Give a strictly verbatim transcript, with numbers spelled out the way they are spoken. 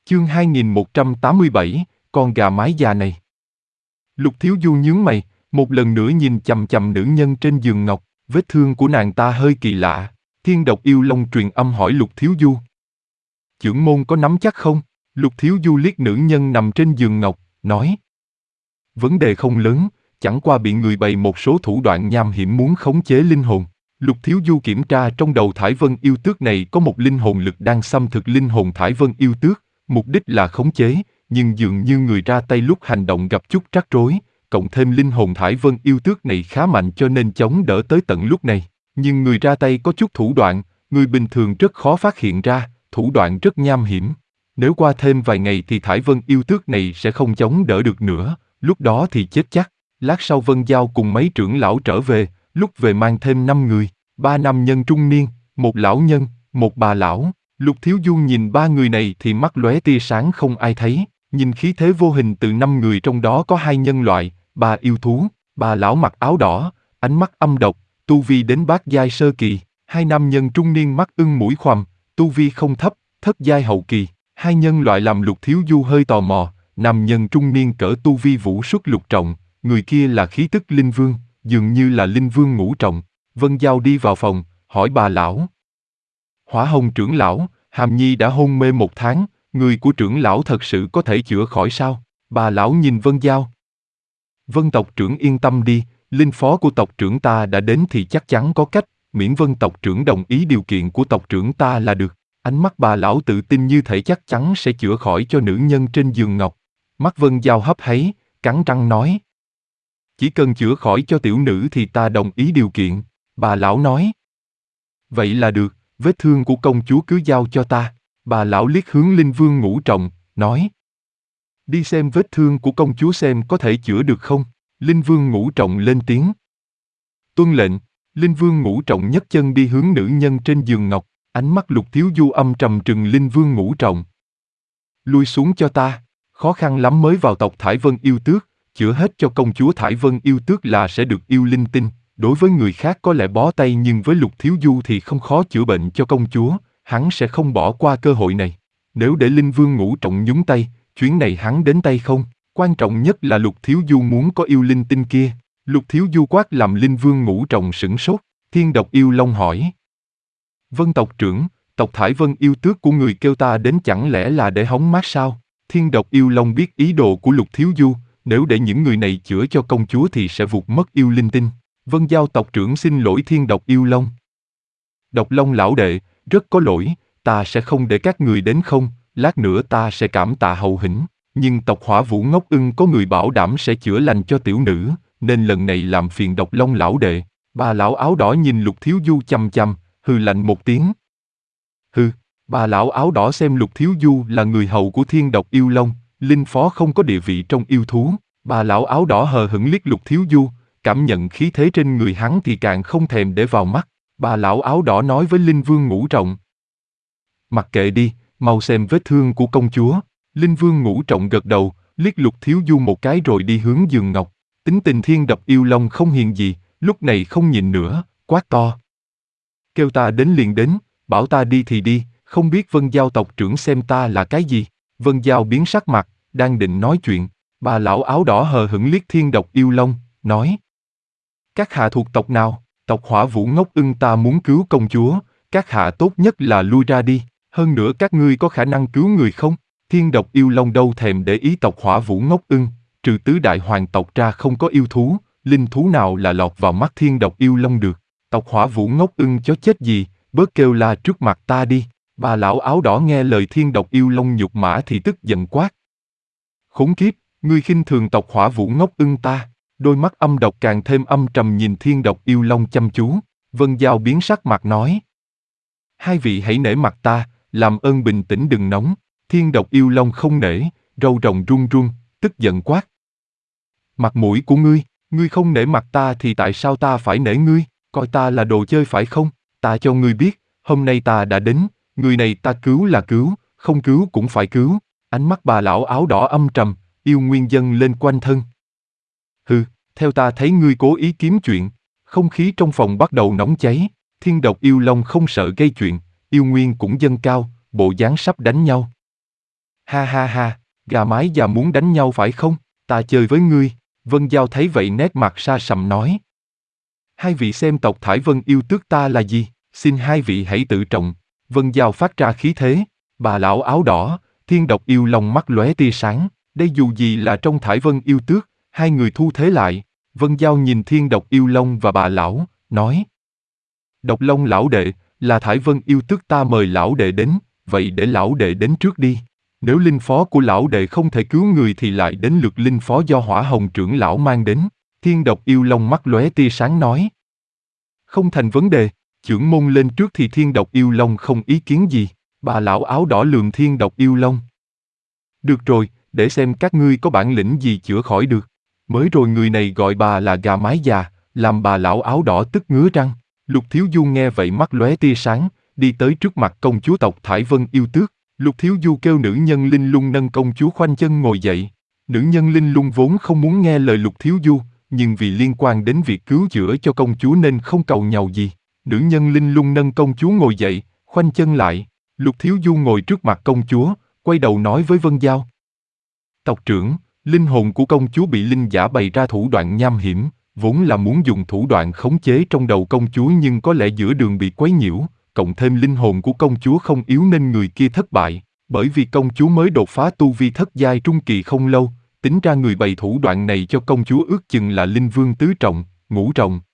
Chương hai nghìn một trăm tám mươi bảy, con gà mái già này. Lục Thiếu Du nhướng mày, một lần nữa nhìn chằm chằm nữ nhân trên giường ngọc, vết thương của nàng ta hơi kỳ lạ. Thiên độc yêu long truyền âm hỏi Lục Thiếu Du. Chưởng môn có nắm chắc không? Lục Thiếu Du liếc nữ nhân nằm trên giường ngọc, nói. Vấn đề không lớn, chẳng qua bị người bày một số thủ đoạn nham hiểm muốn khống chế linh hồn. Lục Thiếu Du kiểm tra trong đầu Thải Vân yêu tước này có một linh hồn lực đang xâm thực linh hồn Thải Vân yêu tước, mục đích là khống chế, nhưng dường như người ra tay lúc hành động gặp chút rắc rối, cộng thêm linh hồn Thải Vân yêu tước này khá mạnh cho nên chống đỡ tới tận lúc này. Nhưng người ra tay có chút thủ đoạn, người bình thường rất khó phát hiện ra, thủ đoạn rất nham hiểm. Nếu qua thêm vài ngày thì Thải Vân yêu tước này sẽ không chống đỡ được nữa, lúc đó thì chết chắc. Lát sau Vân Giao cùng mấy trưởng lão trở về, lúc về mang thêm năm người, ba nam nhân trung niên, một lão nhân, một bà lão. Lục Thiếu Du nhìn ba người này thì mắt lóe tia sáng không ai thấy, nhìn khí thế vô hình từ năm người trong đó có hai nhân loại, ba yêu thú, bà lão mặc áo đỏ, ánh mắt âm độc, tu vi đến bát giai sơ kỳ, hai nam nhân trung niên mắt ưng mũi khoằm, tu vi không thấp, thất giai hậu kỳ, hai nhân loại làm Lục Thiếu Du hơi tò mò, nam nhân trung niên cỡ tu vi vũ xuất lục trọng, người kia là khí tức linh vương, dường như là linh vương ngũ trọng. Vân Giao đi vào phòng, hỏi bà lão. Hỏa Hồng trưởng lão, Hàm Nhi đã hôn mê một tháng, người của trưởng lão thật sự có thể chữa khỏi sao? Bà lão nhìn Vân Giao. Vân tộc trưởng yên tâm đi, linh phó của tộc trưởng ta đã đến thì chắc chắn có cách, miễn Vân tộc trưởng đồng ý điều kiện của tộc trưởng ta là được. Ánh mắt bà lão tự tin như thể chắc chắn sẽ chữa khỏi cho nữ nhân trên giường ngọc. Mắt Vân Giao hấp háy, cắn răng nói. Chỉ cần chữa khỏi cho tiểu nữ thì ta đồng ý điều kiện, bà lão nói. Vậy là được, vết thương của công chúa cứ giao cho ta, bà lão liếc hướng linh vương ngũ trọng, nói. Đi xem vết thương của công chúa xem có thể chữa được không, linh vương ngũ trọng lên tiếng. Tuân lệnh, linh vương ngũ trọng nhấc chân đi hướng nữ nhân trên giường ngọc, ánh mắt Lục Thiếu Du âm trầm trừng linh vương ngũ trọng. Lui xuống cho ta, khó khăn lắm mới vào tộc Thải Vân yêu tước, chữa hết cho công chúa Thải Vân yêu tước là sẽ được yêu linh tinh. Đối với người khác có lẽ bó tay nhưng với Lục Thiếu Du thì không khó chữa bệnh cho công chúa, hắn sẽ không bỏ qua cơ hội này. Nếu để linh vương ngũ trọng nhúng tay, chuyến này hắn đến tay không, quan trọng nhất là Lục Thiếu Du muốn có yêu linh tinh kia. Lục Thiếu Du quát làm linh vương ngũ trọng sửng sốt, Thiên độc yêu long hỏi. Vân tộc trưởng, tộc Thải Vân yêu tước của người kêu ta đến chẳng lẽ là để hóng mát sao? Thiên độc yêu long biết ý đồ của Lục Thiếu Du, nếu để những người này chữa cho công chúa thì sẽ vụt mất yêu linh tinh. Vân Giao tộc trưởng xin lỗi Thiên độc yêu long. Độc long lão đệ, rất có lỗi, ta sẽ không để các người đến không, lát nữa ta sẽ cảm tạ hậu hĩnh, nhưng tộc Hỏa Vũ ngốc ưng có người bảo đảm sẽ chữa lành cho tiểu nữ, nên lần này làm phiền độc long lão đệ. Bà lão áo đỏ nhìn Lục Thiếu Du chằm chằm, hừ lạnh một tiếng. Hừ, bà lão áo đỏ xem Lục Thiếu Du là người hầu của Thiên độc yêu long, linh phó không có địa vị trong yêu thú. Bà lão áo đỏ hờ hững liếc Lục Thiếu Du, cảm nhận khí thế trên người hắn thì càng không thèm để vào mắt. Bà lão áo đỏ nói với linh vương ngũ trọng. Mặc kệ đi, mau xem vết thương của công chúa. Linh vương ngũ trọng gật đầu, liếc Lục Thiếu Du một cái rồi đi hướng giường ngọc. Tính tình Thiên độc yêu long không hiền gì, lúc này không nhìn nữa, quát to. Kêu ta đến liền đến, bảo ta đi thì đi, không biết Vân Giao tộc trưởng xem ta là cái gì. Vân Giao biến sắc mặt, đang định nói chuyện. Bà lão áo đỏ hờ hững liếc Thiên độc yêu long, nói. Các hạ thuộc tộc nào? Tộc Hỏa Vũ ngốc ưng ta muốn cứu công chúa, các hạ tốt nhất là lui ra đi, hơn nữa các ngươi có khả năng cứu người không? Thiên độc yêu long đâu thèm để ý tộc Hỏa Vũ ngốc ưng, trừ tứ đại hoàng tộc ra không có yêu thú, linh thú nào là lọt vào mắt Thiên độc yêu long được. Tộc Hỏa Vũ ngốc ưng chó chết gì, bớt kêu la trước mặt ta đi. Bà lão áo đỏ nghe lời Thiên độc yêu long nhục mã thì tức giận quát. Khốn kiếp, ngươi khinh thường tộc Hỏa Vũ ngốc ưng ta. Đôi mắt âm độc càng thêm âm trầm nhìn Thiên độc yêu long chăm chú. Vân Giao biến sắc mặt nói. Hai vị hãy nể mặt ta, làm ơn bình tĩnh đừng nóng. Thiên độc yêu long không nể, râu rồng run run, tức giận quát. Mặt mũi của ngươi, ngươi không nể mặt ta thì tại sao ta phải nể ngươi? Coi ta là đồ chơi phải không? Ta cho ngươi biết, hôm nay ta đã đến, người này ta cứu là cứu, không cứu cũng phải cứu. Ánh mắt bà lão áo đỏ âm trầm, yêu nguyên dâng lên quanh thân. Hừ, theo ta thấy ngươi cố ý kiếm chuyện. Không khí trong phòng bắt đầu nóng cháy. Thiên độc yêu long không sợ gây chuyện, yêu nguyên cũng dâng cao, bộ dáng sắp đánh nhau. Ha ha ha, gà mái già muốn đánh nhau phải không? Ta chơi với ngươi. Vân Giao thấy vậy nét mặt sa sầm nói. Hai vị xem tộc Thải Vân yêu tước ta là gì, xin hai vị hãy tự trọng. Vân Giao phát ra khí thế. Bà lão áo đỏ, Thiên Độc Yêu Long mắt lóe tia sáng. Đây dù gì là trong Thải Vân yêu tước, hai người thu thế lại. Vân Giao nhìn Thiên Độc Yêu Long và bà lão, nói. Độc Long lão đệ, là Thải Vân yêu tước ta mời lão đệ đến, vậy để lão đệ đến trước đi. Nếu linh phó của lão đệ không thể cứu người thì lại đến lượt linh phó do Hỏa Hồng trưởng lão mang đến. Thiên Độc Yêu Long mắt lóe tia sáng nói. Không thành vấn đề, trưởng môn lên trước thì Thiên Độc Yêu Long không ý kiến gì. Bà lão áo đỏ lườm Thiên Độc Yêu Long. Được rồi, để xem các ngươi có bản lĩnh gì chữa khỏi được. Mới rồi người này gọi bà là gà mái già, làm bà lão áo đỏ tức ngứa răng. Lục Thiếu Du nghe vậy mắt lóe tia sáng, đi tới trước mặt công chúa tộc Thải Vân yêu tước. Lục Thiếu Du kêu nữ nhân Linh Lung nâng công chúa khoanh chân ngồi dậy. Nữ nhân Linh Lung vốn không muốn nghe lời Lục Thiếu Du, nhưng vì liên quan đến việc cứu chữa cho công chúa nên không cầu nhàu gì. Nữ nhân Linh Lung nâng công chúa ngồi dậy, khoanh chân lại. Lục Thiếu Du ngồi trước mặt công chúa, quay đầu nói với Vân Giao. Tộc trưởng, linh hồn của công chúa bị linh giả bày ra thủ đoạn nham hiểm, vốn là muốn dùng thủ đoạn khống chế trong đầu công chúa nhưng có lẽ giữa đường bị quấy nhiễu, cộng thêm linh hồn của công chúa không yếu nên người kia thất bại, bởi vì công chúa mới đột phá tu vi thất giai trung kỳ không lâu, tính ra người bày thủ đoạn này cho công chúa ước chừng là linh vương tứ trọng, ngũ trọng,